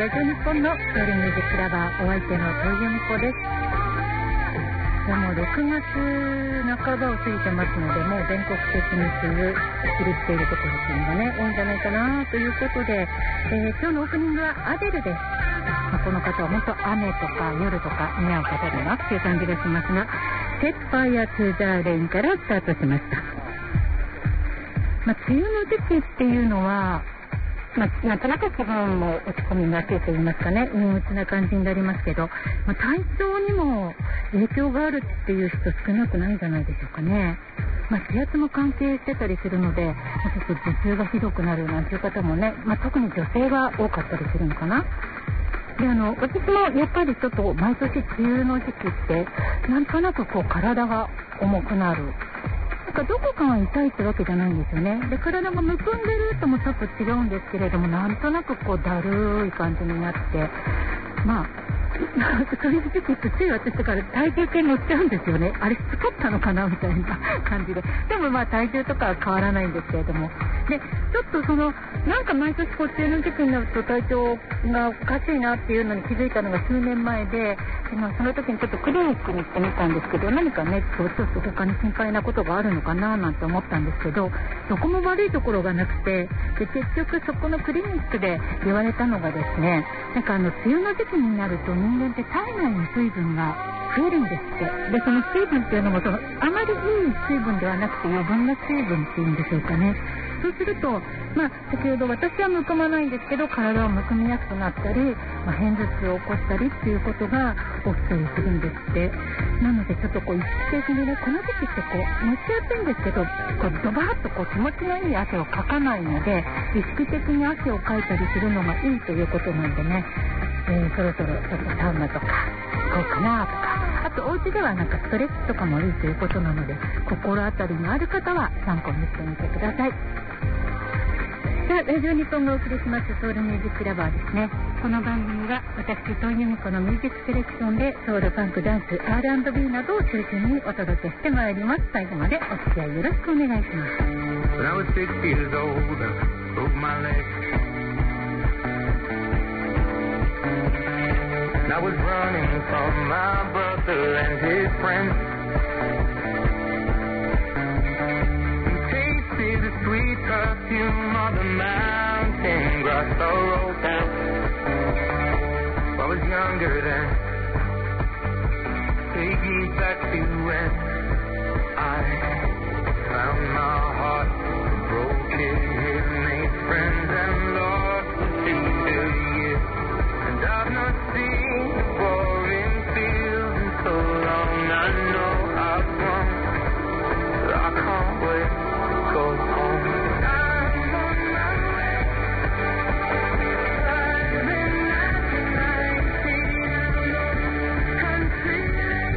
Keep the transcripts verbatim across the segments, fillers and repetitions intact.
ラジオ日本のソウルミュージックラバー、お相手の戸井由美子です。でもろくがつなかばを過ぎてますので、もう全国的に梅雨入りしているところっていうのがね、多いんじゃないかなということで、えー、今日のオープニングはアデルです。まあ、この方は本当雨とか夜とか似合う方だなっていう感じがしますが、セッパーやツーザーレインからスタートしました。まあ、梅雨の時期っていうのは、まあ、なんとなく気分も落ち込みがちと言いますかね、陰鬱な感じになりますけど、まあ、体調にも影響があるっていう人少なくないんじゃないでしょうかね。まあ、気圧も関係してたりするので、まあ、ちょっと頭痛がひどくなるなんていう方もね、まあ、特に女性が多かったりするのかな。で、あの私もやっぱりちょっと毎年梅雨の時期ってなんとなくこう体が重くなる、なんかどこかが痛いってわけじゃないんですよね。で、体がむくんでるともちょっと違うんですけれども、なんとなくこうだるい感じになって、まあそういう時期ってつい私とか体重計乗っちゃうんですよね。あれ太ったのかなみたいな感じで。でもまあ体重とかは変わらないんですけれども、でちょっとそのなんか毎年こう梅雨の時期になると体調がおかしいなっていうのに気づいたのが数年前で、まあ、その時にちょっとクリニックに行ってみたんですけど、何かねちょっと他に心配なことがあるのかななんて思ったんですけど、どこも悪いところがなくて、で結局そこのクリニックで言われたのがですね、なんかあの梅雨の時期になると人間って体内に水分が増えるんですって。で、その水分っていうのもそのあまりいい水分ではなくて余分な水分っていうんでしょうかね。そうすると、まあ、先ほど私はむくまないんですけど、体をむくみやすくなったり、まあ、片頭痛を起こしたりっていうことが起きたりするんですって。なのでちょっとこう意識的にね、この時期ってこう蒸し暑いんですけど、こうドバーッとこう気持ちのいい汗をかかないので、意識的に汗をかいたりするのがいいということなんでね、えー、そろそろちょっとサウナとか行こうかなとか、あとお家ではなんかストレッチとかもいいということなので、心当たりのある方は参考にしてみてください。さあ、ラジオ日本がお送りしますソウルミュージックラバーですね。この番組は私戸井由美子のミュージックセレクションでソウル、ファンク、ダンス、アールアンドビー などを中心にお届けしてまいります。最後までお付き合いよろしくお願いします。 When I was six years old, I broke my leg. I was running from my brother and his friends. We tasted the sweet perfume of the mountain grass I rolled down. I was younger then. Take me back to when I found my heart broken, made friends and lost the years. And I've not seen the boring fields in so long. I know I've grown, but I can't wait to go home. I'm on my way, driving at ninety down the country lane,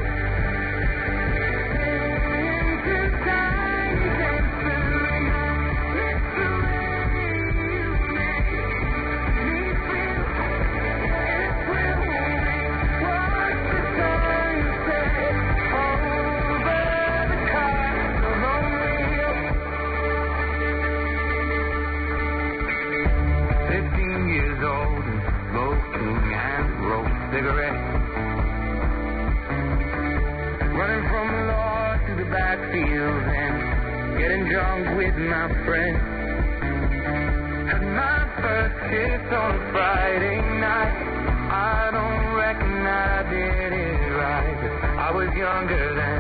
into tiny dances and it's the way you make me feel. It will make what the sun said over the cars of Romeo. Fifteen years old and smoking and rolled cigarettes, running from the law to the backfield and getting drunk with my friends. Had my first kiss on a Friday night. I don't reckon I did it right, but I was younger then.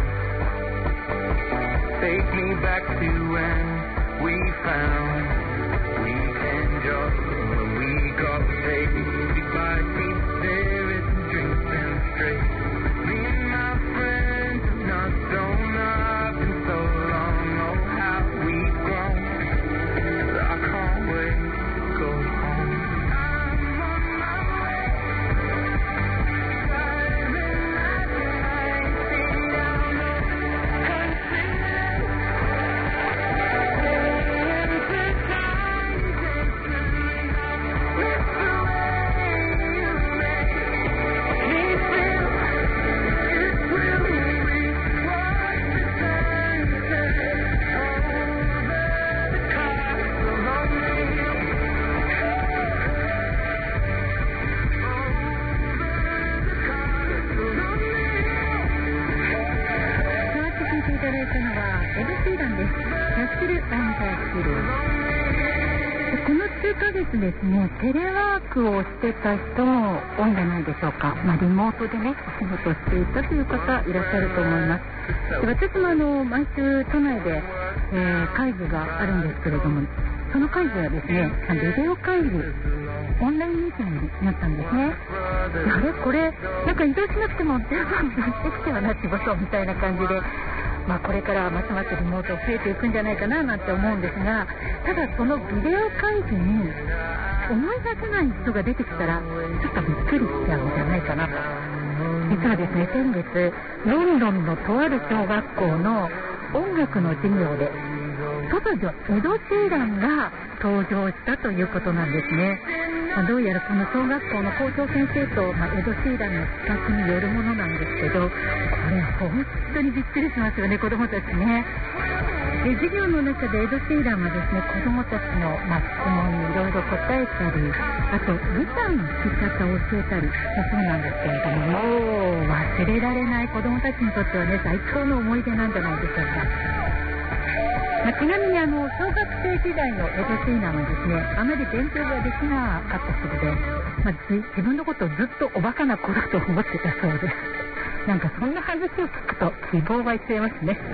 Take me back to when we found weekend joy, when we got paid to buy cheap spirits and drinks and straight. Me and my friends have not grown up in so long. Oh, how we've grown, but I can't wait to go home. I'm on my way, driving at ninety down the country lane, into る。この数ヶ月ですね、テレワークをしてた人も多いんじゃないでしょうか。まあ、リモートでねお仕事していたという方いらっしゃると思います。で、私もあの毎週都内で、えー、会議があるんですけれども、その会議はですねビデオ会議、オンラインミーティングになったんですね。あれこれなんか移動しなくても全部できちゃうな仕事みたいな感じで、まあ、これからますますリモート増えていくんじゃないかななんて思うんですが、ただそのビデオ会議に思い出せない人が出てきたらちょっとびっくりしちゃうんじゃないかなと。実はですね、先月ロンドンのとある小学校の音楽の授業で突如エド・シーランが登場したということなんですね。まあ、どうやらこの小学校の校長先生と、まあ、エド・シーランの企画によるものなんですけど、これ本当にびっくりしますよね、子どもたちね。で、授業の中でエド・シーランはですね、子どもたちの、まあ、質問にいろいろ答えたり、あとギターの弾き方を教えたりしたそうなんですけれども、もう忘れられない子どもたちにとってはね、最高の思い出なんじゃないでしょうか。まあ、ちなみにあの小学生時代のエド・シーランはですね、あまり勉強ができなかったそうで、まあ、自, 自分のことをずっとおバカな子だと思ってたそうです。なんかそんな話を聞くと希望湧いちゃいますね。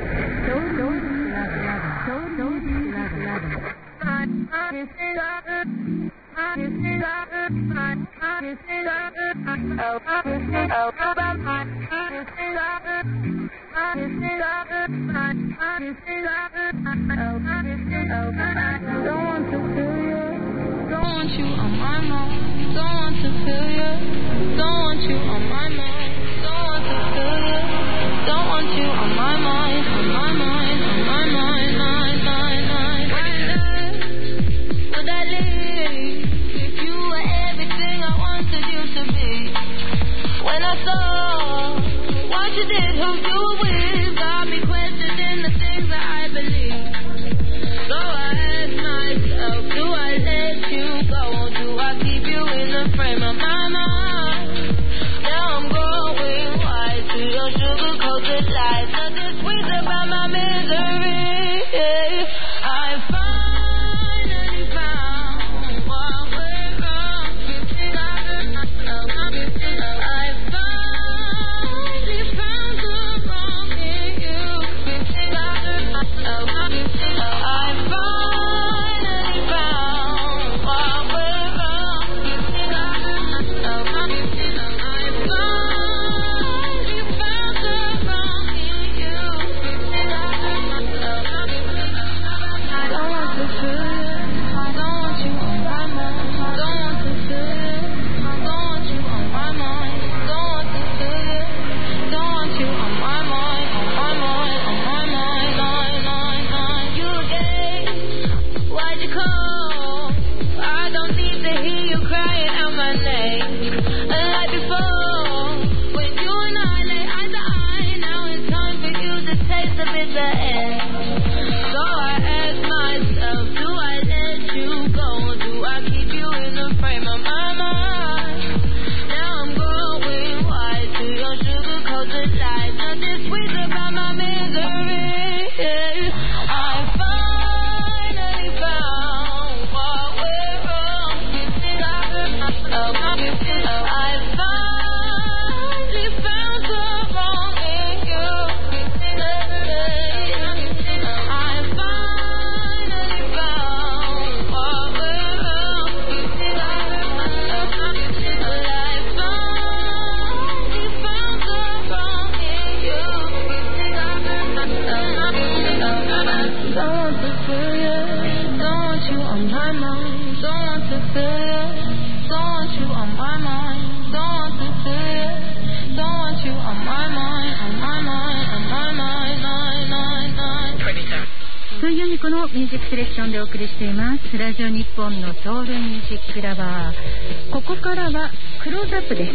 このミュージックセレクションでお送りしていますラジオ日本のソウルミュージックラバー。ここからはクローズアップです。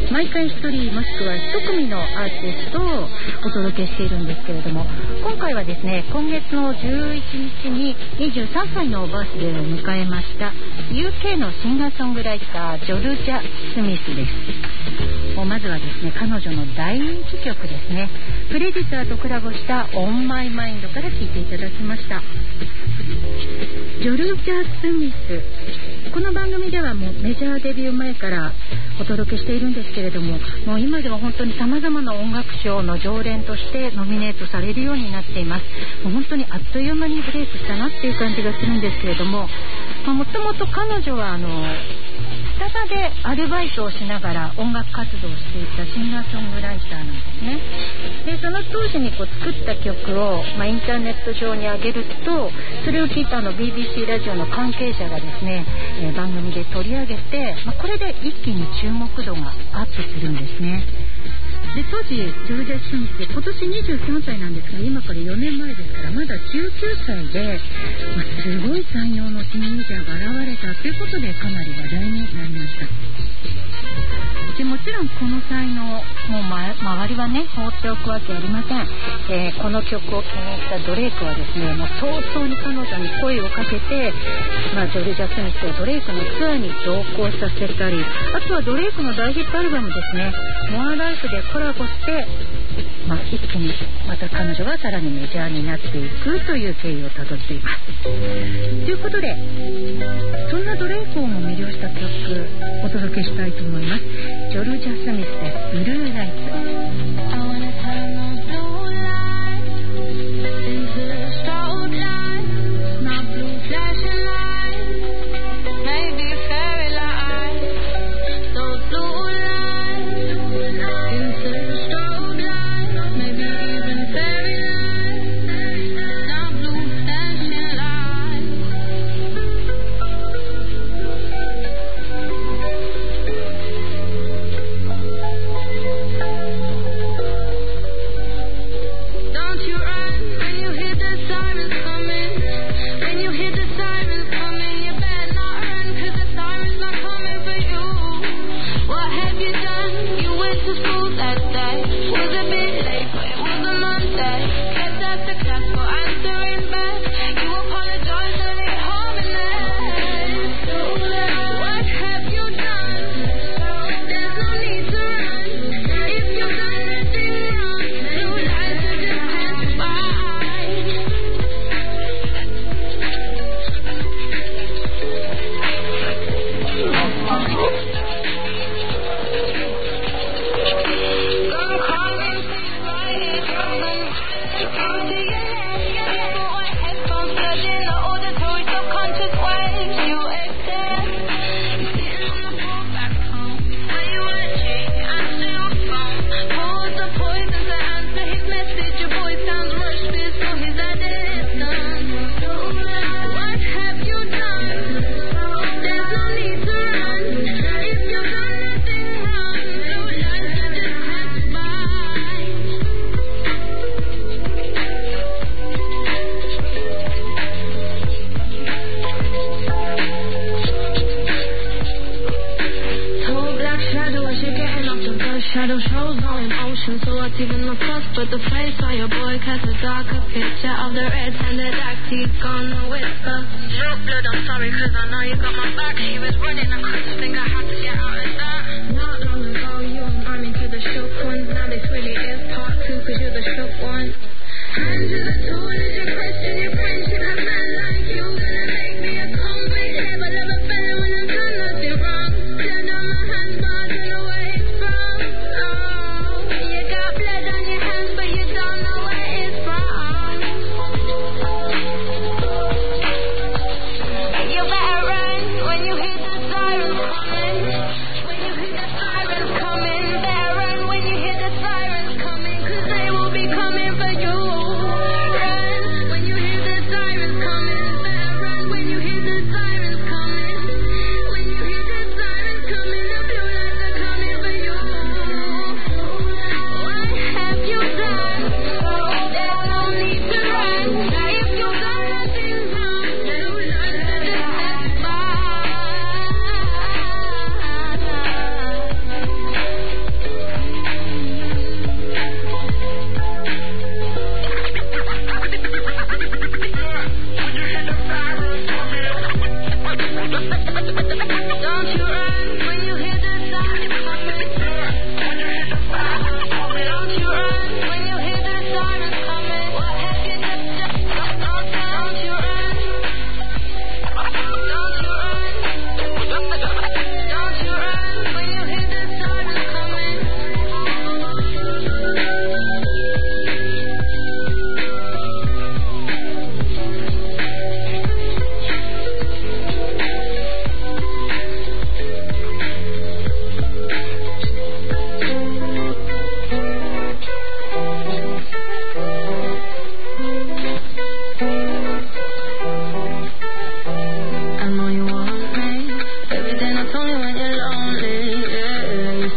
毎回一人もしくは一組のアーティストをお届けしているんですけれども、今回はですね、今月のじゅういちにちににじゅうさんさいのバースデーを迎えました ユーケー のシンガーソングライタージョルジャ・スミスです。 もうまずはですね、彼女の大人気曲ですね、プレディターとコラボしたオンマイマインドから聴いていただきました。ジョルジャ・スミス、この番組ではもうメジャーデビュー前からお届けしているんですけれども、もう今では本当にさまざまな音楽賞の常連としてノミネートされるようになっています。もう本当にあっという間にブレイクしたなっていう感じがするんですけれども、もともと彼女はあのスタバでアルバイトをしながら音楽活動をしていたシンガーソングライターなんですね。でその当時にこう作った曲を、まあ、インターネット上に上げると、それを聞いたあの ビービーシー ラジオの関係者がですね、えー、番組で取り上げて、まあ、これで一気に注目度がアップするんですね。で当時ジョルジャ・スミス、今年にじゅうさんさいなんですが、今からよねんまえですからまだじゅうきゅうさいで、まあ、すごい才能のティーンエイジャーが現れたということでかなり話題になりました。でもちろんこの才能もう、ま、周りはね放っておくわけありません。えー、この曲を気に入ったドレイクはですね、もう早々に彼女に声をかけて、まあ、ジョルジャ・スミスとドレイクのツアーに同行させたり、あとはドレイクの大ヒットアルバムですね、モアライフでコラボして、まあ、一気にまた彼女がさらにメジャーになっていくという経緯をたどっています。ということで、そんなドレイクをも魅了した曲お届けしたいと思います。ジョルジャ・スミスです。ブルーライツ。 Shadow shows no emotion, so what's even the fuss but the face on your boy casts a darker picture of the red-handed act he's gonna whisper. Drop blood, I'm sorry cause I know you got my back. He was running, I couldn't think I had to get out of that. Not long ago you and I'm into the shook ones. Now this really is part two cause you're the shook one. Hand to the tool as you question your friendship. A man like you gonna make me a convict. Never never fell when I've done nothing wrong. Blood on my hands but I don't know where it's from. You got blood on your hands but you don't know where it's from. You better run when you hear the sirens coming.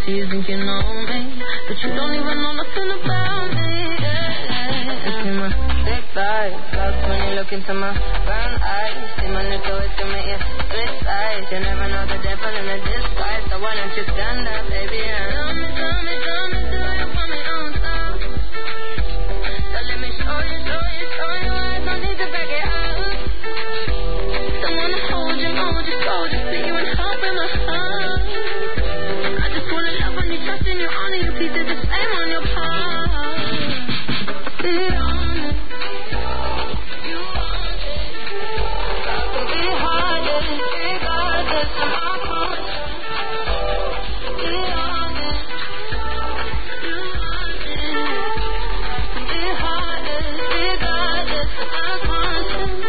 do you think you know me? But you don't even know nothing about me. Yeah. You see my big thighs, love when you look into my brown eyes. See my little ways to make you switch sides. You never know the devil in a disguise, so why don't you stand up, baby? Yeah. Tell me, tell me, tell me, do you want me on top? So let me show you, show you, show you. I don't need to break it out. Don't wanna hold you, hold you, so just see you and help in my heart. I just wanna love when you trust in your honor, your pieces the same on your palm. Be honest, you want it. I can be heartless, regardless of my conscience. Be honest, you want it. I can be heartless, regardless of my conscience.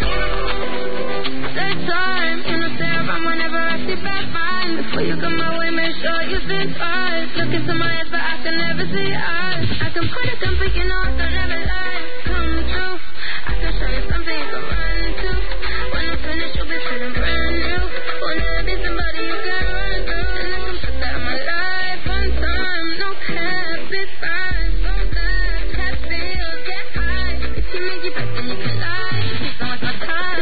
Take time, you know, stay around whenever I see bad mind. Before you come my way, make sure you think twice. Look into my eyes, but I can never see eyes. I can put it down, but you know I don't ever lie. Come true, I can show you something you can run to. When I'm finished, you'll be feeling brand new. Will never be somebody you can run to. And I can put that in my life on time. No cap, be fine, so bad. Have feels, get high. If you make it back, then you can lie. So much my time.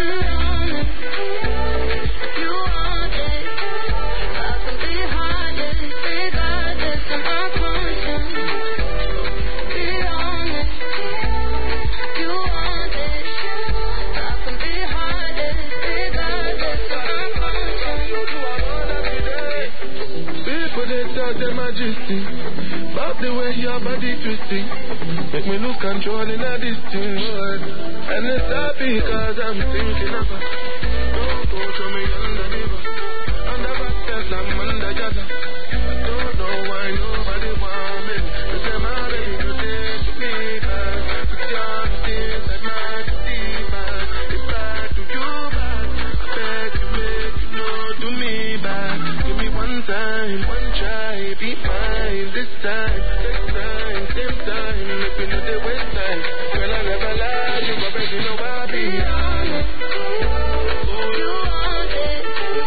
You want it. I can be heartless, regardless of my conscience. Be honest. You want it. I can be heartless, regardless of my conscience. People they talk their majesty about the way your body twisting. Make me lose control in a distinct world. And it's not because I'm thinking of her. Don't go to me under the bus. Under back I'm under Gaza. Don't know why nobody want me. You say my baby you take me back. Put your things like my deeper. It's bad to you back. I beg you make you know to me back. Give me one time, one try, be mine this time. Next time, same time. If you know the waste time. Girl I never lie, you already know I be honest. You want it.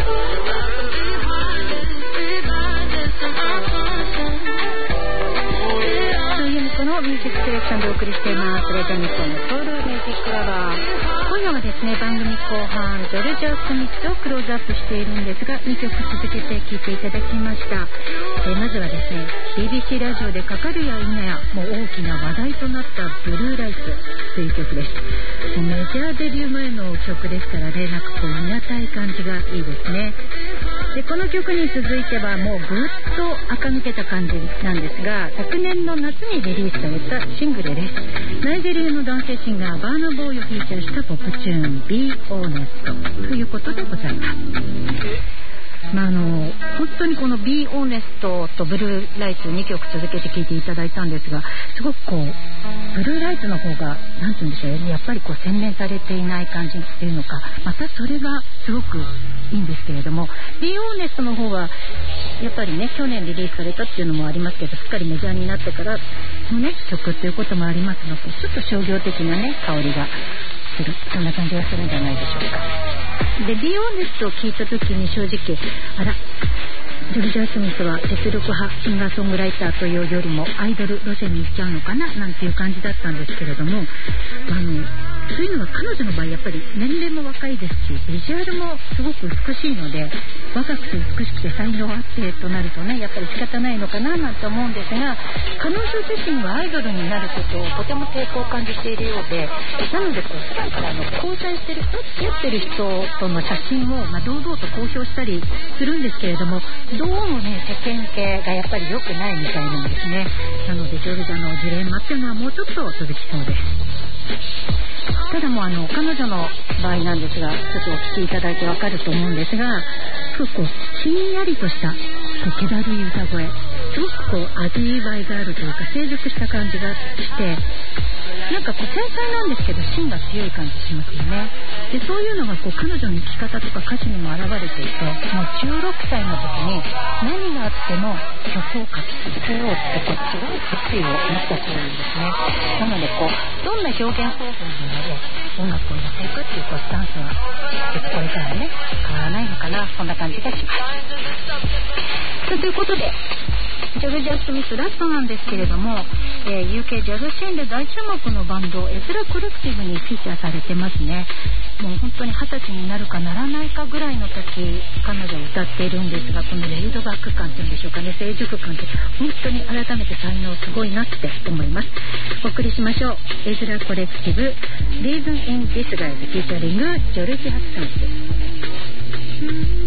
I can be heartless, regardless of my conscience. というこのミュージックセレクションでお送りしていますレジャー日本のソウルミュージックラバー。今夜はですね、番組後半ジョルジャー・スミスをクローズアップしているんですが、にきょく続けて聴いていただきました。えー、まずはですね ビービーシー ラジオでかかるや否やもう大きな話題となったブルーライトという曲です。メジャーデビュー前の曲ですからね、なんかこういなたい感じがいいですね。でこの曲に続いてはもうぐっと垢抜けた感じなんですが、昨年の夏にリリースされたシングルです。ナイジェリアの男性シンガーバーナーボーイをフィーチャーしたポップチューン Be Honest ということでございます。まあ、あの本当にこの Be Honest とブルーライトにきょく続けて聴いていただいたんですが、すごくこうブルーライトの方がなんて言うんでしょう、やっぱりこう洗練されていない感じっていうのか、またそれがすごくいいんですけれども、 Be Honest の方はやっぱりね去年リリースされたっていうのもありますけど、すっかりメジャーになってからのね曲っていうこともありますので、ちょっと商業的なね香りがする、そんな感じがするんじゃないでしょうか。で Be Honest を聞いた時に正直あらジョルジャー・スミスは実力派シンガーソングライターというよりもアイドル路線に行っちゃうのかななんていう感じだったんですけれども、あのそういうのは彼女の場合やっぱり年齢も若いですし、ビジュアルもすごく美しいので、若くて美しくて才能あってとなるとねやっぱり仕方ないのかななんて思うんですが、彼女自身はアイドルになることをとても抵抗を感じているようで、なのでこう普段からあの交際してる人付き合ってる人との写真を、まあ、堂々と公表したりするんですけれども、どうもね世間系がやっぱり良くないみたいなんですね。なのでジョルジャのジレンマっていうのはもうちょっと続きそうです。ただもうあの彼女の場合なんですが、ちょっとお聞きいただいてわかると思うんですが、すごくこうひんやりとした気だるい歌声、すごくこう味わいがあるというか成熟した感じがして、なんかこう繊細なんですけど芯が強い感じしますよね。でそういうのがこう彼女の生き方とか歌詞にも表れていて、もうじゅうろくさいの時に何があっても曲を書き続けようってこうすごい決意を持ったそうなんですね。なのでこうどんな表現方法にまで音楽をやっていくっていうこうスタンスはこれからね変わらないのかな、そんな感じがします。ということでジョル・ジャスミスラストなんですけれども、えー、ユーケー ジャズシーンで大注目のバンドエズラコレクティブにフィーチャーされてますね。もう本当に二十歳になるかならないかぐらいの時彼女歌っているんですが、このレイドバック感というんでしょうかね、成熟感って本当に改めて才能すごいなって思います。お送りしましょう。エズラコレクティブ Reason in Disguise フィーチャリングジョルジ・ハスミス。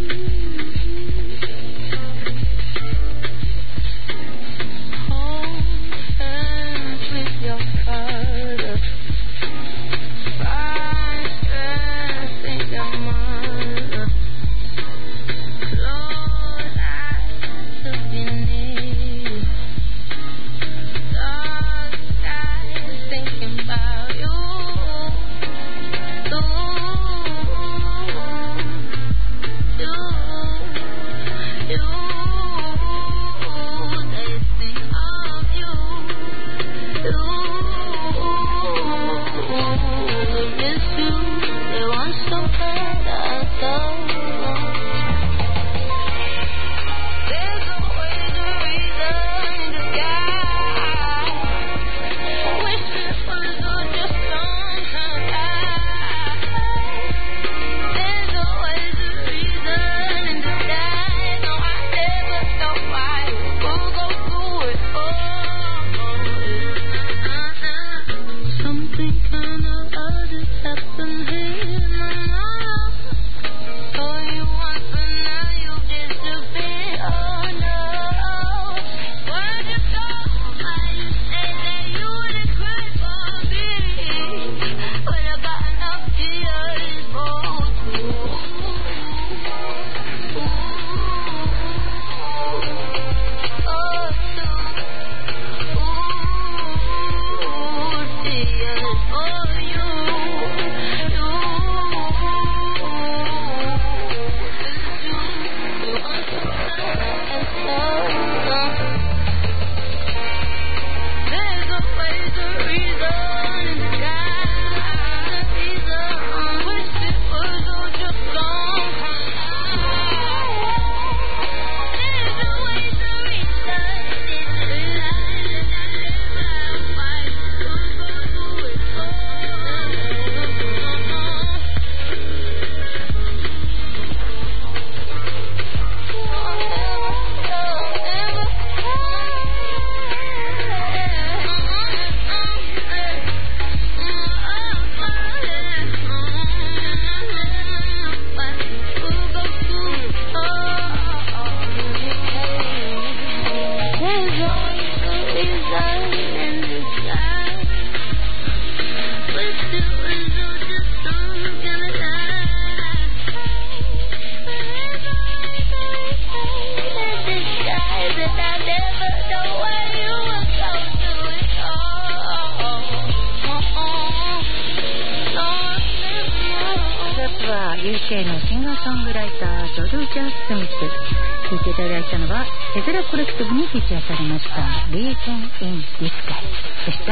ユーケー のシンガーソングライタージョル・ジャスミス、聴いていただいたのはエズラコレクティブにフィーチャーされました Reason in Disguise でした。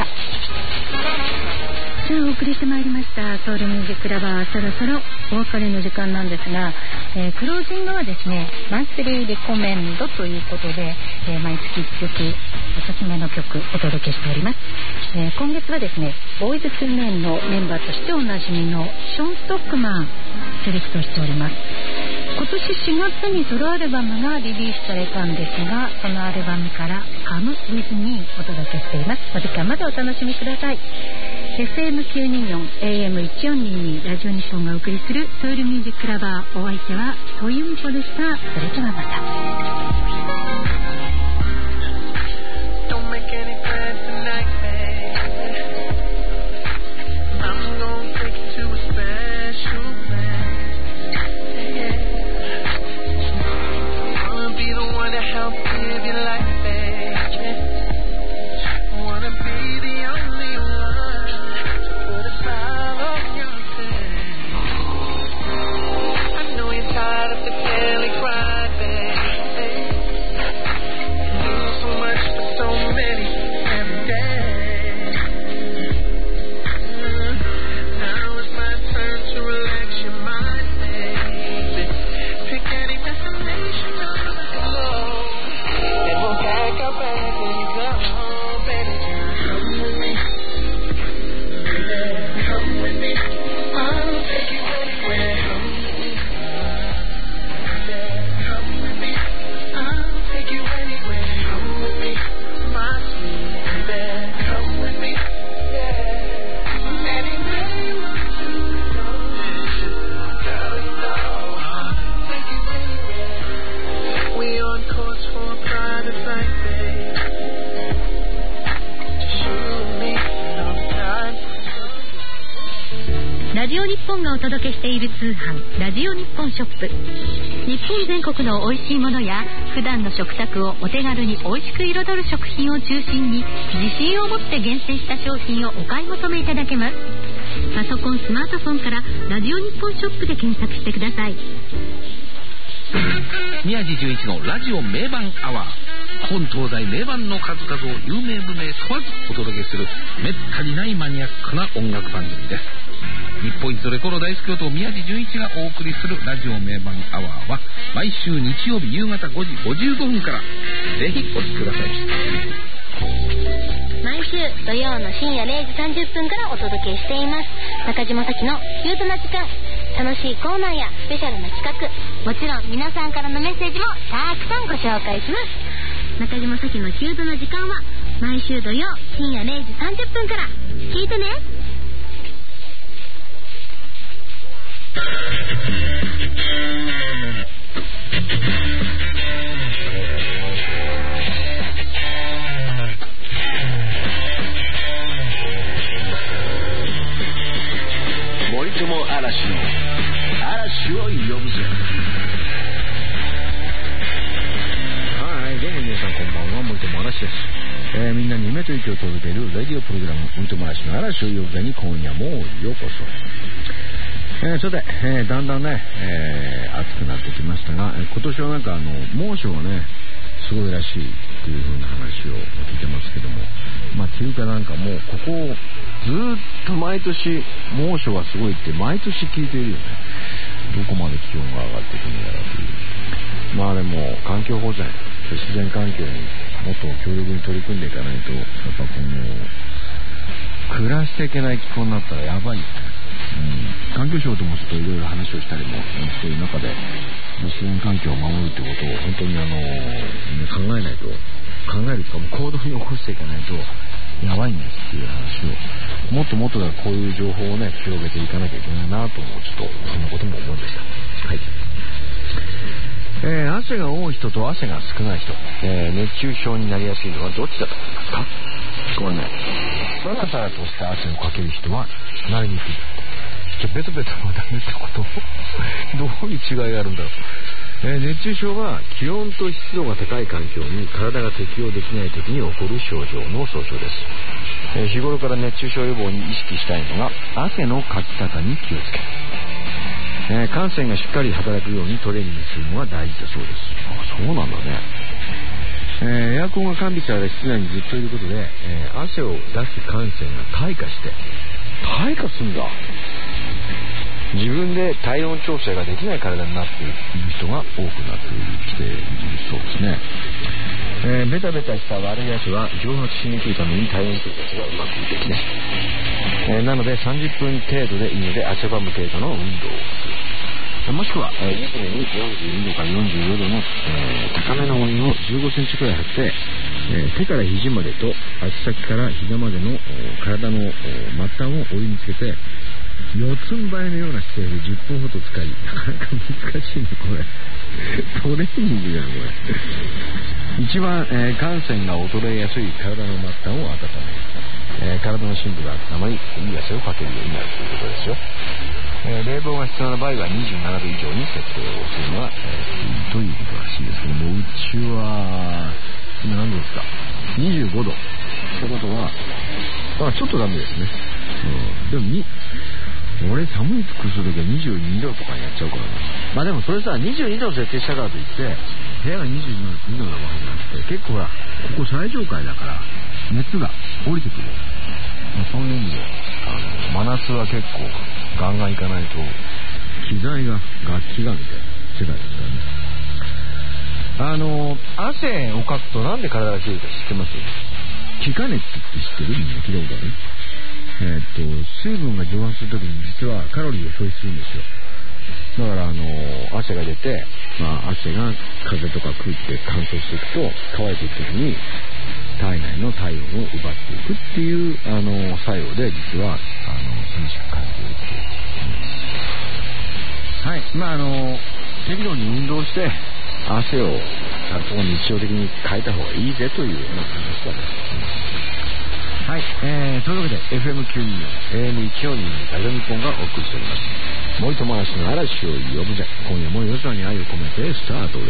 さあお送りしてまいりましたソウルミュージックラバー、そろそろお別れの時間なんですが、えー、クロージングはですねマンスリーリコメンドということで、えー、毎月いっきょくおすすめの曲お届けしております。えー、今月はですねボーイズツーメンのメンバーとしておなじみのショーン・ストックマンセレクトしております。今年しがつにソロアルバムがリリースされたんですが、そのアルバムから Come With Me お届けしています。お時間までお楽しみください。 エフエムきゅうにーよん エーエムいちよんにーに ラジオ日本がお送りするソウルミュージックラバー、お相手はソユミコでした。それではまた。 Tired of the daily cry, babe. 本がお届けしている通販ラジオ日本ショップ。日本全国の美味しいものや普段の食卓をお手軽に美味しく彩る食品を中心に自信を持って厳選した商品をお買い求めいただけます。パソコン、スマートフォンからラジオ日本ショップで検索してください。 宮地純一のラジオ名盤アワー。本東西名盤の数々を有名無名問わずお届けするめったにないマニアックな音楽番組です。日本一のレコード大好き男宮地純一がお送りするラジオ名盤アワーは毎週日曜日夕方ごじごじゅうごふんから。ぜひお聞きください。 毎週土曜の深夜れいじさんじゅっぷんからお届けしています中島咲のキュートな時間。楽しいコーナーやスペシャルな企画、もちろん皆さんからのメッセージもたくさんご紹介します。中島咲のキュートな時間は毎週土曜深夜れいじさんじゅっぷんから。聞いてね。 森友嵐の嵐を呼ぶぜ。 はい、どうも皆さんこんばんは、森友嵐です。えー、みんなに夢と息を届けるラジオプログラム森友嵐の嵐を呼ぶぜに今夜もようこそ。えー、さて、えー、だんだんね、えー、暑くなってきましたが、えー、今年はなんかあの猛暑がねすごいらしいっていう風な話を聞いてますけども、まあっていうかなんかもうここずーっと毎年猛暑がすごいって毎年聞いているよね。どこまで気温が上がっていくのやらという。まあでも環境保全、自然環境にもっと強力に取り組んでいかないと、やっぱこの暮らしていけない気候になったらやばいよね。うん、環境省ともちょっといろいろ話をしたりもしている中で、自然環境を守るってことを本当にあの考えないと、考えるとかも行動に起こしていかないとやばいんですっていう話を、もっともっとこういう情報をね広げていかなきゃいけないなと思う、ちょっとそんなことも思いました。はい。えー、汗が多い人と汗が少ない人、えー、熱中症になりやすいのはどっちだと思いますか？これね、サラサラとした汗をかける人はなりにくい。じゃあベトベトもダメってことどういう違いがあるんだろう。えー、熱中症は気温と湿度が高い環境に体が適応できない時に起こる症状の総称です。えー、日頃から熱中症予防に意識したいのが汗のかき方に気をつける。えー、汗腺がしっかり働くようにトレーニングするのが大事だそうです。あ、そうなんだね。えー、エアコンが完備された室内にずっといることで、えー、汗を出す汗腺が退化して退化するんだ。自分で体温調整ができない体になっている人が多くなってきているそうですね。えー、ベタベタした悪い汗は蒸発しにくいために体温調節がうまくできない。えー、なのでさんじゅっぷん程度でいいので汗ばむ程度の運動をする。もしくは、えー、湯船によんじゅうにどからよんじゅうよどの、えー、高めのお湯をじゅうごセンチくらい張って、えー、手から肘までと足先から膝までの体の末端をお湯につけて四つん這いのような姿勢でじゅっぷんほど使い、なかなか難しいねこれトレーニングじゃんこれ。一番、えー、汗腺が衰えやすい体の末端を温める、えー、体の深部が温まりいい汗をかけるようになるということですよ。えー、冷房が必要な場合はにじゅうななど以上に設定をするのが、えー、いいということらしいですけども、うちは今何度ですか、にじゅうごどということは、まあ、ちょっとダメですね。うん、でもに俺寒い服するときはにじゅうにどとかにやっちゃうからね。まあでもそれさ、にじゅうにど設定したからといって部屋がにじゅうにどなわけじゃなくて、結構ほらここ最上階だから熱が降りてくる。まあ、そういう意味であの真夏は結構ガンガンいかないと機材が楽器がみたいな世界ですからね。あの汗をかくとなんで体が冷えるか知ってます？気化熱って知ってる？みんな聞いたことある？えー、っと水分が蒸発するときに実はカロリーを消費するんですよ。だからあの汗が出て、まあ、汗が風とか空気で乾燥していくと乾いていくときに体内の体温を奪っていくっていうあの作用で実はあの涼しく感じるっていう、うん、はい。まああの適度に運動して汗を日常的にかいた方がいいぜというような話だね。 はい、えー、というわけで エフエムきゅうじゅうに エーエムせんよんじゅうに ラジオ日本がお送りしております森友嵐の嵐を呼ぶぜ。今夜も夜空に愛を込めてスタートです。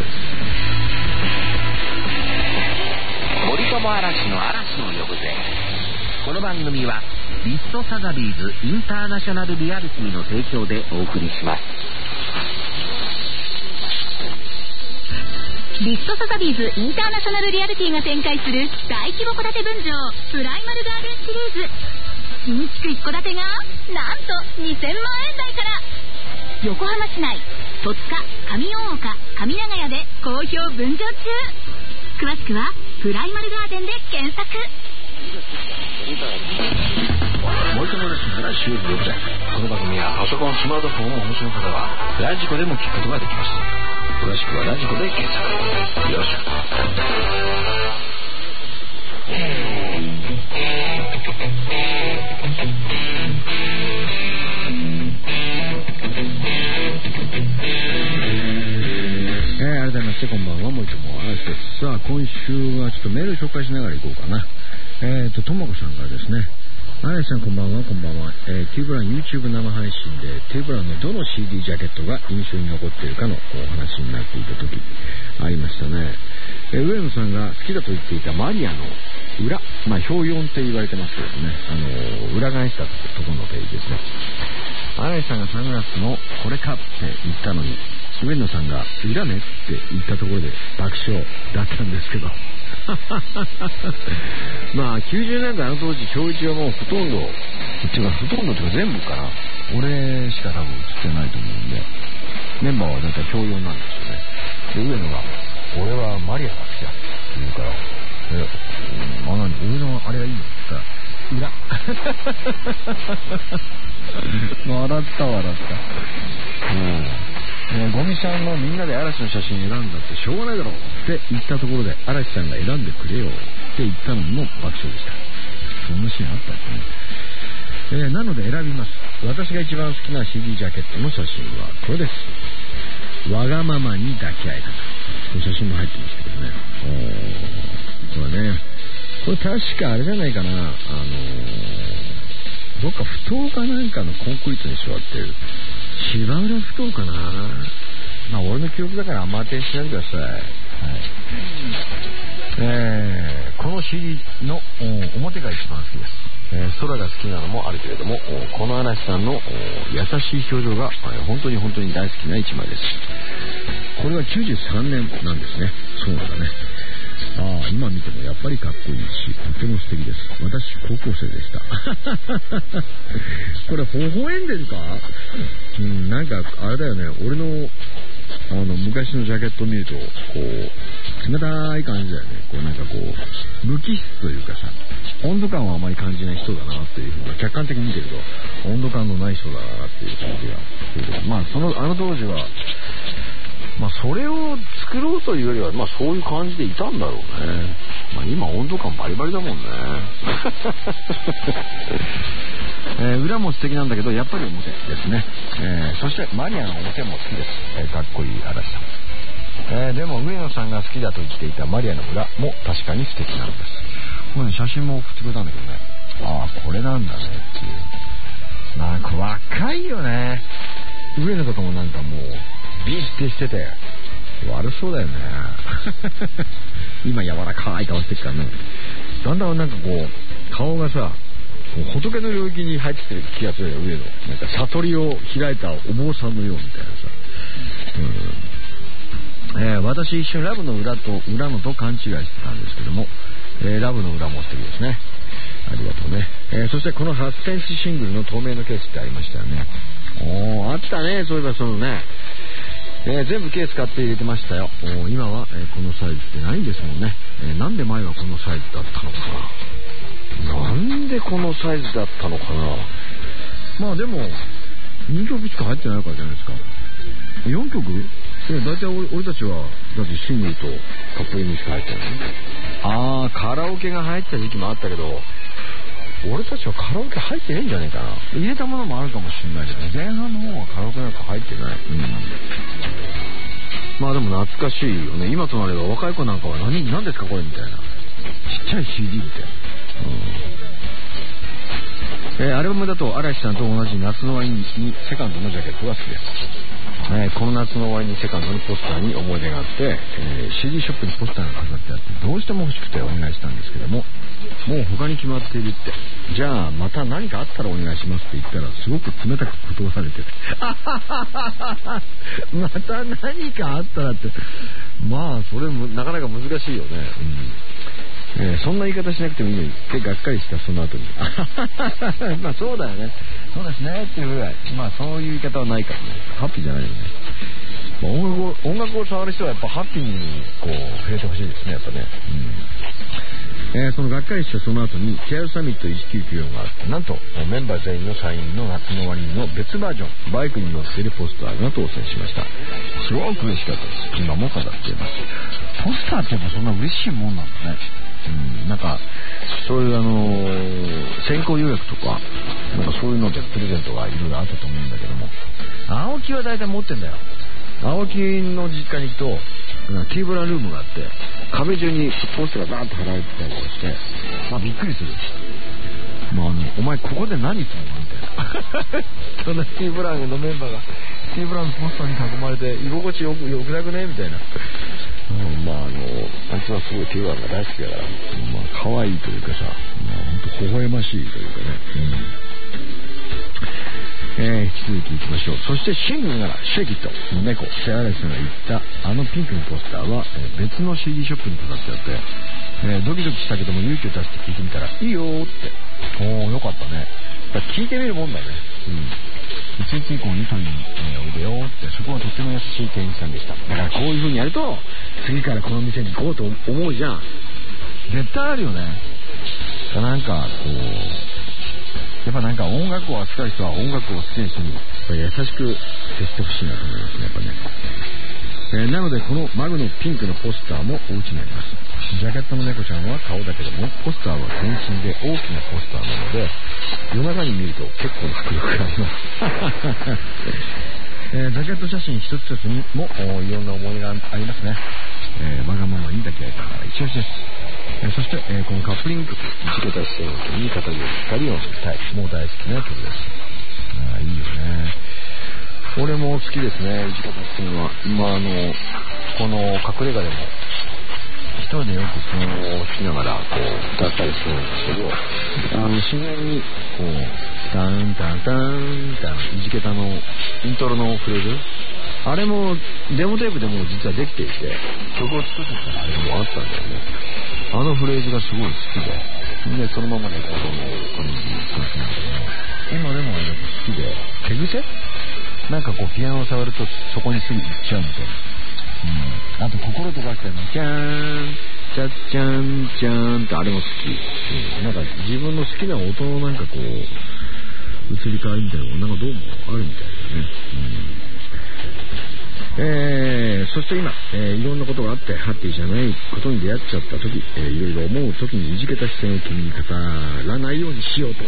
森友嵐の嵐を呼ぶぜ。この番組はビストサザビーズインターナショナルリアリティの提供でお送りします。 ビストサザビーズインターナショナルリアリティが展開する大規模戸建て分譲プライマルガーデンシリーズ。新築一戸建てがなんとにせんまんえん台から。横浜市内戸塚、上大岡、上長谷で好評分譲中。詳しくはプライマルガーデンで検索。 森友嵐の嵐を呼ぶぜ。この番組はパソコン、スマートフォンをお持ちの方はラジコでも聞くことができます。詳しくはラジコで検索。よろしく。えー、改めましてこんばんは、森友嵐です。さあ、今週はちょっとメール紹介しながらいこうかな。えーと、ともこさんからですね。嵐さんこんばんは、こんばんは。えー、ティーブラン YouTube 生配信でティーブランのどの シーディー ジャケットが印象に残っているかのお話になっていた時ありましたね。えー、上野さんが好きだと言っていたマリアの裏、まあ表よんって言われてますけどね、あのー、裏返したところのページですね。嵐さんがサングラスのこれかって言ったのに上野さんが裏ねって言ったところで爆笑だったんですけどまあきゅうじゅうねんだいあの当時小一はもうほとんどっていうかほとんどっていうか全部かな、俺しか多分映ってないと思うんで、メンバーはだいたい表よんなんですよね。で上野が俺はマリアが好きだって言うから、えあ何俺のあれがいいのって言ったら裏笑った笑ったうんね、ゴミさんのみんなで嵐の写真選んだってしょうがないだろうって言ったところで嵐さんが選んでくれよって言ったのも爆笑でした。そんなシーンあったんですね。えー、なので選びます。私が一番好きな シーディー ジャケットの写真はこれです。わがままに抱き合えたこの写真も入ってますけどね。おーこれね、これ確かあれじゃないかな、あのー、どっか不当かなんかのコンクリートに座ってる芝浦不当かな。まあ俺の記憶だからあんま当てにしないでください。はい。えー、この シーディー の表が一番好きです。えー、空が好きなのもあるけれども、この嵐さんの優しい表情が本当に本当に大好きな一枚です。これはきゅうじゅうさんねんなんですね。そうなんだね。ああ、今見てもやっぱりかっこいいし、とても素敵です。私、高校生でした。これ、微笑んでるか？うん、なんか、あれだよね、俺の、あの、昔のジャケット見ると、こう、冷たい感じだよね。こう、なんかこう、無機質というかさ、温度感はあまり感じない人だなっていうふうに、客観的に見てると、温度感のない人だなっていう感じがするけど、まあ、その、あの当時は、まあそれを作ろうというよりはまあそういう感じでいたんだろうね。まあ今温度感バリバリだもんね。えー、裏も素敵なんだけどやっぱり表ですね。えー、そしてマリアの表も好きです。えー、かっこいい嵐さん。えー、でも上野さんが好きだと言っていたマリアの裏も確かに素敵なんです。これ、ね、写真も送ってくれたんだけどね。ああこれなんだねっていう。なんか若いよね。上野とかもなんかもうビーってしてて悪そうだよね今柔らかい顔してきたね。だんだんなんかこう顔がさ仏の領域に入ってきてる気がするよ。上のなんか悟りを開いたお坊さんのようみたいなさ、うんえー、私一瞬ラブの裏と裏のと勘違いしてたんですけども、えー、ラブの裏も素敵ですね。ありがとうね。えー、そしてこのはちセンチシングルの透明のケースってありましたよね。おーあったね。そういえばそのね、えー、全部ケース買って入れてましたよ。お今は、えー、このサイズってないんですもんね。えー、なんで前はこのサイズだったのかな。なんでこのサイズだったのかな。まあでもにきょくしか入ってないからじゃないですか。よんきょく？えー、だいたい俺たちはだってシングルとカップリングしか入ってない。あーカラオケが入った時期もあったけど俺たちはカラオケ入ってないんじゃないかな。入れたものもあるかもしれないけどね。前半の方はカラオケなんか入ってない。うん。まあでも懐かしいよね。今となれば若い子なんかは何何ですかこれみたいな。ちっちゃい シーディー みたいな。うん。 えー、アルバムだと嵐さんと同じ夏の終わりにセカンドのジャケットが好きです。えー、この夏の終わりにセカンドのポスターに思い出があって、えー、シーディー ショップにポスターが飾ってあってどうしても欲しくてお願いしたんですけども、もう他に決まっているって。じゃあまた何かあったらお願いしますって言ったらすごく冷たく断されててまた何かあったらって、まあそれもなかなか難しいよね、うん。えー、そんな言い方しなくてもいいのにってがっかりしたその後にまあそうだよね、そうですねっていうぐらい、まあそういう言い方はないからね、ハッピーじゃないよね。まあ、音楽を音楽を触る人はやっぱハッピーにこう触れてほしいですね、やっぱね、うん。えー、そのがっかりしたその後にケアサミットせんきゅうひゃくきゅうじゅうよんがあって、なんとメンバー全員のサインの夏の終わりの別バージョン、バイクに乗っているポスターが当選しました。すごく嬉しかったです。今も飾っています。ポスターってやっぱそんな嬉しいもんなんだね。うん、なんかそういうあのー、先行予約とかなんかそういうのでプレゼントがいろいろあったと思うんだけども、青木は大体持ってんだよ。青木の実家に行くとキーブラルームがあって壁中にポスターがバーッと貼られてたりとかして、まあびっくりする。まああのお前ここで何するのみたいなそんなキーブランのメンバーがキーブランのポスターに囲まれて居心地よくよくなくねみたいな。うん、まああのあいつはすごいティーワンが大好きだから、まあ可愛いというかさ、まあ本当微笑ましいというかね、うん。えー、引き続きいきましょう。そしてシングルならシェイキットの猫セアレスが言ったあのピンクのポスターは、えー、別の シーディー ショップに飾ってあって、えー、ドキドキしたけども勇気を出して聞いてみたらいいよーって。おーよかったね。だから聞いてみるもんだね。うん。いちにち以降に取りに、えー、おいでよって、そこはとっても優しい店員さんでした。だからこういう風にやると次からこの店に行こうと思うじゃん。絶対あるよね。なんかこうやっぱなんか音楽を扱う人は音楽を好きな人に優しく接してほしいなと思いますね、やっぱね。えー、なのでこのマグのピンクのポスターもお家にあります。ジャケットの猫ちゃんは顔だけどもポスターは全身で大きなポスターなので夜中に見ると結構迫力があります、えー、ジャケット写真一つ一つにもいろんな思いがありますね。えー、わがままにだけやったから一押しです。えー、そして、えー、このカップリングいちげた視線を切り語る光を見たい、もう大好きな曲です。ああいいよね。俺も好きですね、いちげた視線は。今あのこの隠れ家でも一人でよくそのを聴きながらこう歌ったりするんですけど、あの自然にこうタンタンタンタンいちげたのイントロのフレーズ、あれもデモテープでも実はできていて曲を作ってたらあれもあったんだよね。あのフレーズがすごい好きで、でそのままレコードのこれにそうしなんだけど、今でもあれ好きで、手癖なんかこうピアノを触るとそこにすぐ行っちゃうみたいな、うん、あと心とかしてのチャーンチャッチャンチャーンってあれも好き、うん、なんか自分の好きな音のなんかこう移り変わりみたいなのがなんかどうもあるみたいだよね、うん。えー、そして今、えー、いろんなことがあってハッピーじゃないことに出会っちゃった時、えー、いろいろ思う時にいじけた視線を君に語らないようにしようと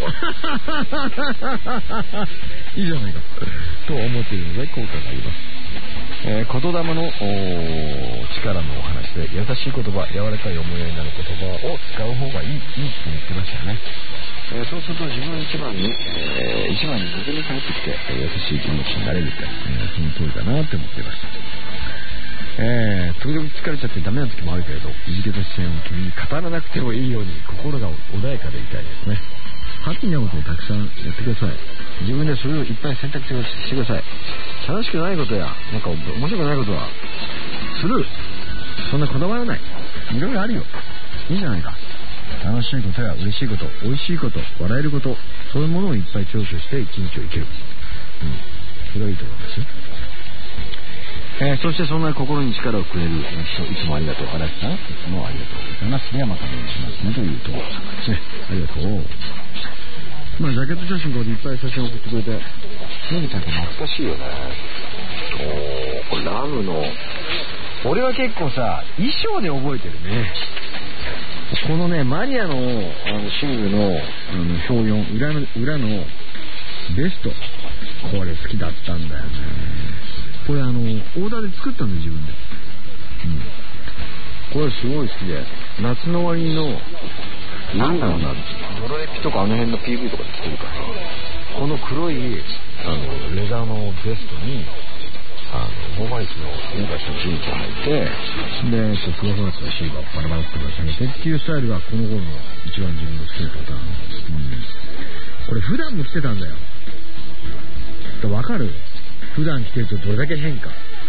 いいじゃないかと思っているので効果があります。えー、言霊の力のお話で優しい言葉、柔らかい思いやりになる言葉を使う方がいい、いいって言ってましたよね。えー、そうすると自分一番に、えー、一番に自分に返ってきて、えー、優しい気持ちになれるって、えー、その通りだなって思っていました。えー、時々疲れちゃってダメな時もあるけれど、いじけた視線を君に語らなくてもいいように心が穏やかでいたいですね。ハッピーなことをたくさんやってください。自分でそれをいっぱい選択してください。楽しくないことやなんか面白くないことはスルー、そんなこだわらない、いろいろあるよ、いいじゃないか。楽しいことや嬉しいこと、美味しいこと、笑えること、そういうものをいっぱい享受して一日を生きる、うん、それはいいと思いますよ。えー、そしてそんな心に力をくれる人、いつもありがとう。嵐さんいつもありがとうございます。ではまたお願いしますねというところですね。ありがとう。まあジャケット写真これいっぱい写真送ってくれて、ネギちゃんって懐かしいよね。おー、ラムの俺は結構さ衣装で覚えてるね。このねマリアのあのシングルのあの表よん裏の裏のベスト、これ好きだったんだよね。これあのオーダーで作ったんだよ自分で、うん、これすごい好きで、夏の終わりのなんだろうな、ドロエピとかあの辺の ピーブイ とかで着てるからさ、この黒いあのレザーのベストにあのフォーマリスの昔のジーンズを履いて、でちょっとふわふわとシーバーをバラバラっと出し上げてっていうスタイルがこの頃の一番自分の好きなパターン、うん、これ普段も着てたんだよ。わかる？普段着てるとどれだけ変化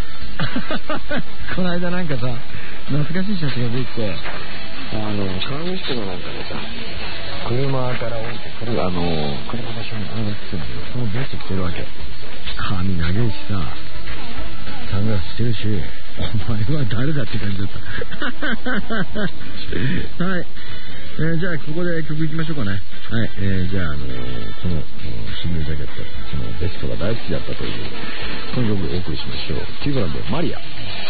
この間なんかさ、懐かしい写真が出てきて、あの川口湖のなんかでさ、車から降りてくるあの車の後ろにあれが映ってるんだけど、そのベスト着てるわけ。髪長いしさ、サングラスしてるし、お前は誰だって感じだったはい、えー、じゃあここで曲いきましょうかね。はい、えー、じゃあ、あのー、このシングルジャケット、そのベストが大好きだったというこの曲をお送りしましょう。ティーブランドマリア。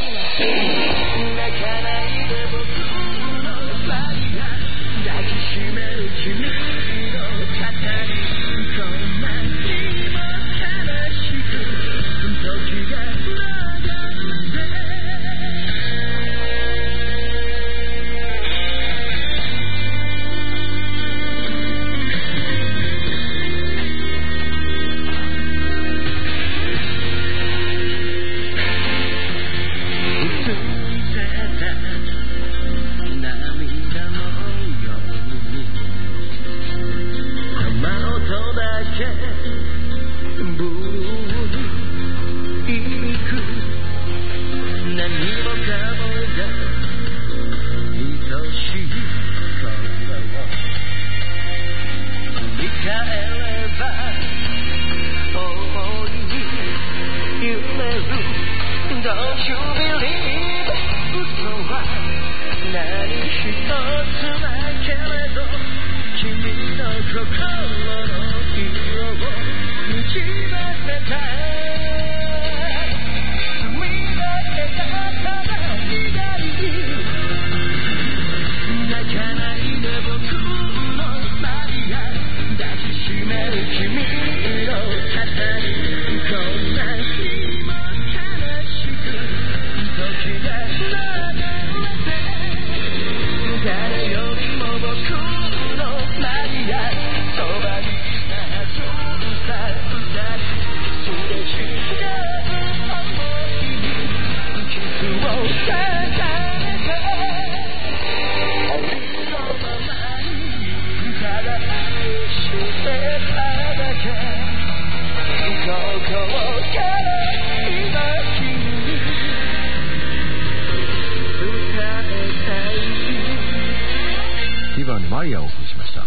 マリアをお送りしました。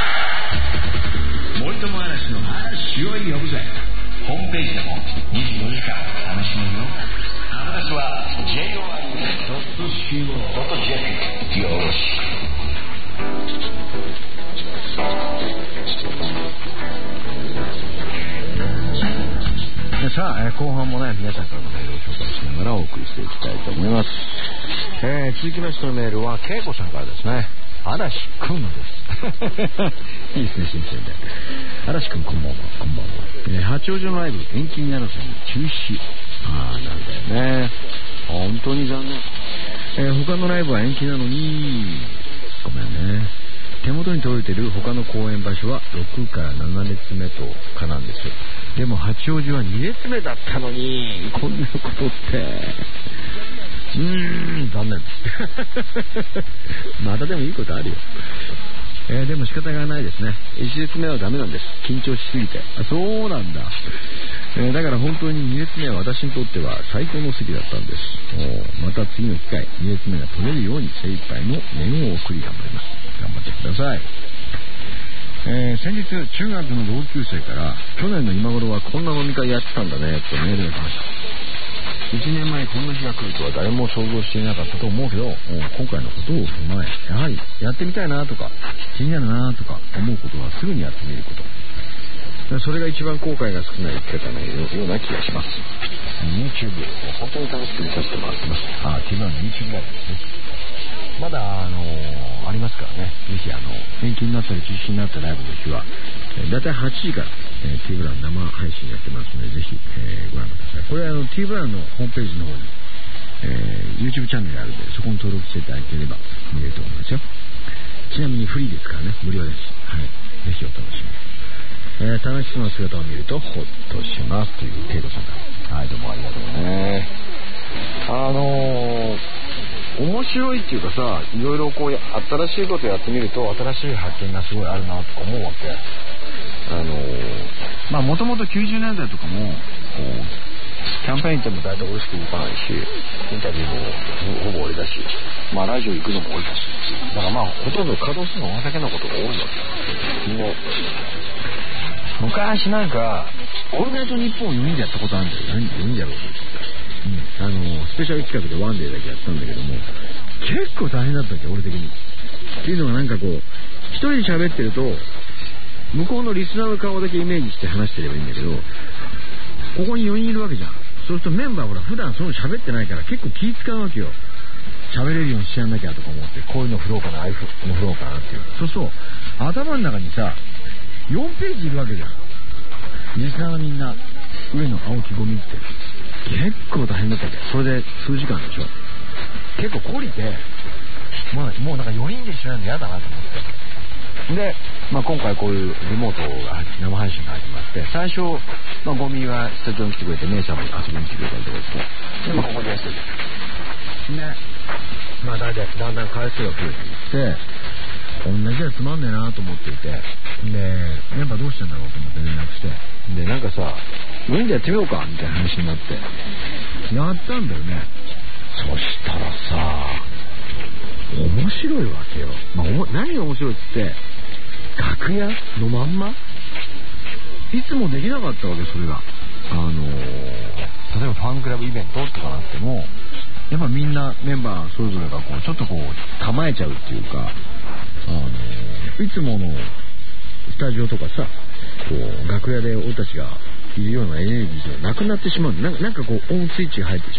森友嵐の嵐を呼ぶぜ。ホームページでもにじゅうよじかん楽しめるよ。アドレスは ジェイオーアールドットシーオードットジェーピー よろしく。さあ、えー、後半もね、皆さんからのメールを紹介しながらお送りしていきたいと思います。えー、続きましてのメールはけいこさんからですね。嵐くんですいいですね、新鮮で。嵐くん、こんばんは。こんばんは。えー、八王子のライブ延期になるせいに中止。ああ、なんだよね。本当に残念。えー、他のライブは延期なのにごめんね。手元に届いている他の公演場所はろくからななれつめとかなんです。でも八王子はにれつめだったのに、こんなことってうーん、残念またでもいいことあるよ。えー、でも仕方がないですね。いち列目はダメなんです。緊張しすぎて。あ、そうなんだ。えー、だから本当にに列目は私にとっては最高の席だったんです。おまた次の機会に列目が取れるように精一杯の念を送り頑張ります。頑張ってください。えー、先日中学の同級生から去年の今頃はこんな飲み会やってたんだねとメールが来ました。いちねんまえこんな日が来るとは誰も想像していなかったと思うけど、今回のことを踏まえやはりやってみたいなとか気になるなとか思うことはすぐにやってみること、それが一番後悔が少ない生き方のような気がします。 YouTube 本当に楽しく見させてもらってます。あ、ティーブランド YouTube ライブですね。まだあのー、ありますからね。ぜひあの延期になったり中止になったライブの日はだいたいはちじから、えー、ティーブランド生配信やってますので、ぜひ、えー、ご覧ください。これはあのティーブランドのホームページの方に、えー、YouTube チャンネルがあるので、そこに登録していただければ見れると思いますよ。ちなみにフリーですから無料です。はい。ぜひお楽しみに。えー、楽しそうな姿を見るとほっとしますという程度さんから。はい、どうもありがとうね。あのー、面白いっていうかさ、いろいろこう新しいことやってみると新しい発見がすごいあるなとか思うわけ。あのー、まあもともときゅうじゅうねんだいとかもこうキャンペーンっても大体俺しか動かないし、インタビューもほぼ俺だし、まあラジオ行くのも俺だし、だからまあほとんど稼働するの俺だけのことが多いわけ。もう昔なんかオールナイトニッポンをよにんでやったことあるんだよ。何よにんでやろうと思って、うん、あのスペシャル企画でワンデーだけやったんだけども、結構大変だったわけ俺的に。っていうのがなんかこう一人で喋ってると向こうのリスナーの顔だけイメージして話してればいいんだけど、ここによにんいるわけじゃん。そうするとメンバーほら普段そういうの喋ってないから結構気使うわけよ。喋れるようにしやんなきゃとか思って、こういうの振ろうかな、ああいうの振ろうかなっていう。そうすると頭の中にさよんページいるわけじゃん。リスナーのみんな上野青木ゴミって結構大変だったわけ。それで数時間でしょ。結構懲りて、まあ、もうなんかよにんで一緒なんで嫌だなと思って。で、まあ、今回こういうリモートが生配信が始まって、最初、まあ、ゴミはスタジオに来てくれて、姉さんも遊びに来てくれたりとかして、で、まあ、ここでやってる。で、まあ、だいたいだんだん回数が増えていって、同じじゃつまんねえなと思っていて、で、メンバーどうしてんだろうと思って連絡して、で、なんかさ、よにんでやってみようかみたいな話になって、やったんだよね。そしたらさ、面白いわけよ。まあ、おも何が面白いっつって、楽屋のまんまいつもできなかったわけ、それが。あのー、例えばファンクラブイベントとかなっても、やっぱみんなメンバーそれぞれがこうちょっとこう構えちゃうっていうか、あのー、いつものスタジオとかさ、こう楽屋で俺たちがいるようなエネルギーがなくなってしまう。な、なんかこうオンスイッチが入ってし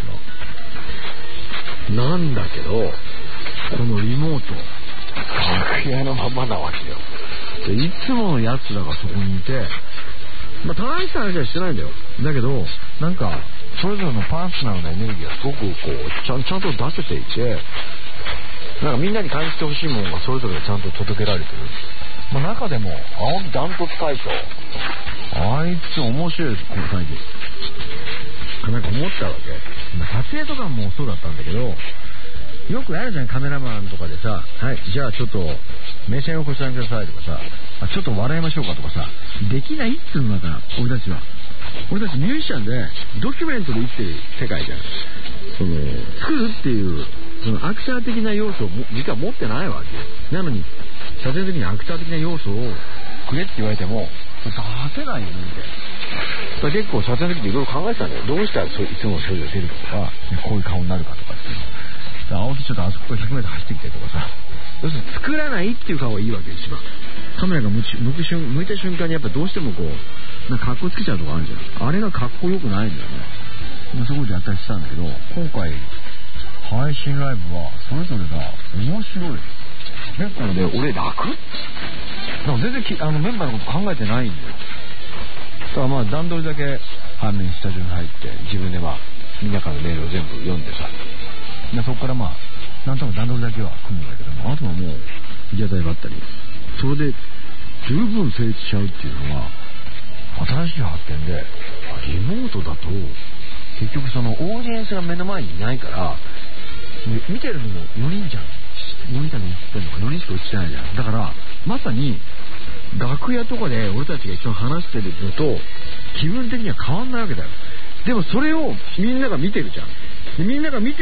まう。なんだけど、このリモート楽屋のままなわけよ。でいつものやつらがそこにいて、まあ大した話はしてないんだよ。だけどなんかそれぞれのパーソナルなエネルギーがすごくこうちゃん、ちゃんと出せていて、なんかみんなに感じてほしいものがそれぞれちゃんと届けられてる。まあ、中でも青木ダントツ大将、あいつ面白いです。この最近なんか思ったわけ。まあ、撮影とかもそうだったんだけど、よくあるじゃん、カメラマンとかでさ、はい、じゃあちょっと目線をこちらにくださいとかさ、あちょっと笑いましょうかとかさ、できないっつうのだから、俺たちは俺たちミュージシャンでドキュメントで生きてる世界じゃん。その作るっていうそのアクター的な要素を実は持ってないわけなのに、撮影の時にアクター的な要素をくれって言われても出せないよね。だから結構撮影の時にいろいろ考えてたんだよ。どうしたらそういつもの症状が出るかとか、こういう顔になるかとかっていうの。青木ちょっとあそこからひゃくメートル走ってきてとかさ、要するに作らないっていう顔がいいわけ。一番カメラが向く瞬向いた瞬間にやっぱどうしてもこうなんか格好つけちゃうとかあるじゃん。あれが格好良くないんだよね。そこでやったりしたんだけど、今回配信ライブはそれぞれが面白い。結構ね、俺楽？なんか全然きあのメンバーのこと考えてないんだよ。だからまあ段取りだけ反面スタジオに入って自分でまあみんなからのメールを全部読んでさ、でそこからまあなんとなく段取りだけは組むんだけども、あとはもういやだいばったり、それで十分成立しちゃうっていうのは新しい発見で、リモートだと結局そのオーディエンスが目の前にいないから、見てるのもよにんじゃん。モニターに映ってるのがよにんしか映ってないじゃん。だからまさに楽屋とかで俺たちが一緒に話してるのと気分的には変わんないわけだよ。でもそれをみんなが見てるじゃん。でみんなが見て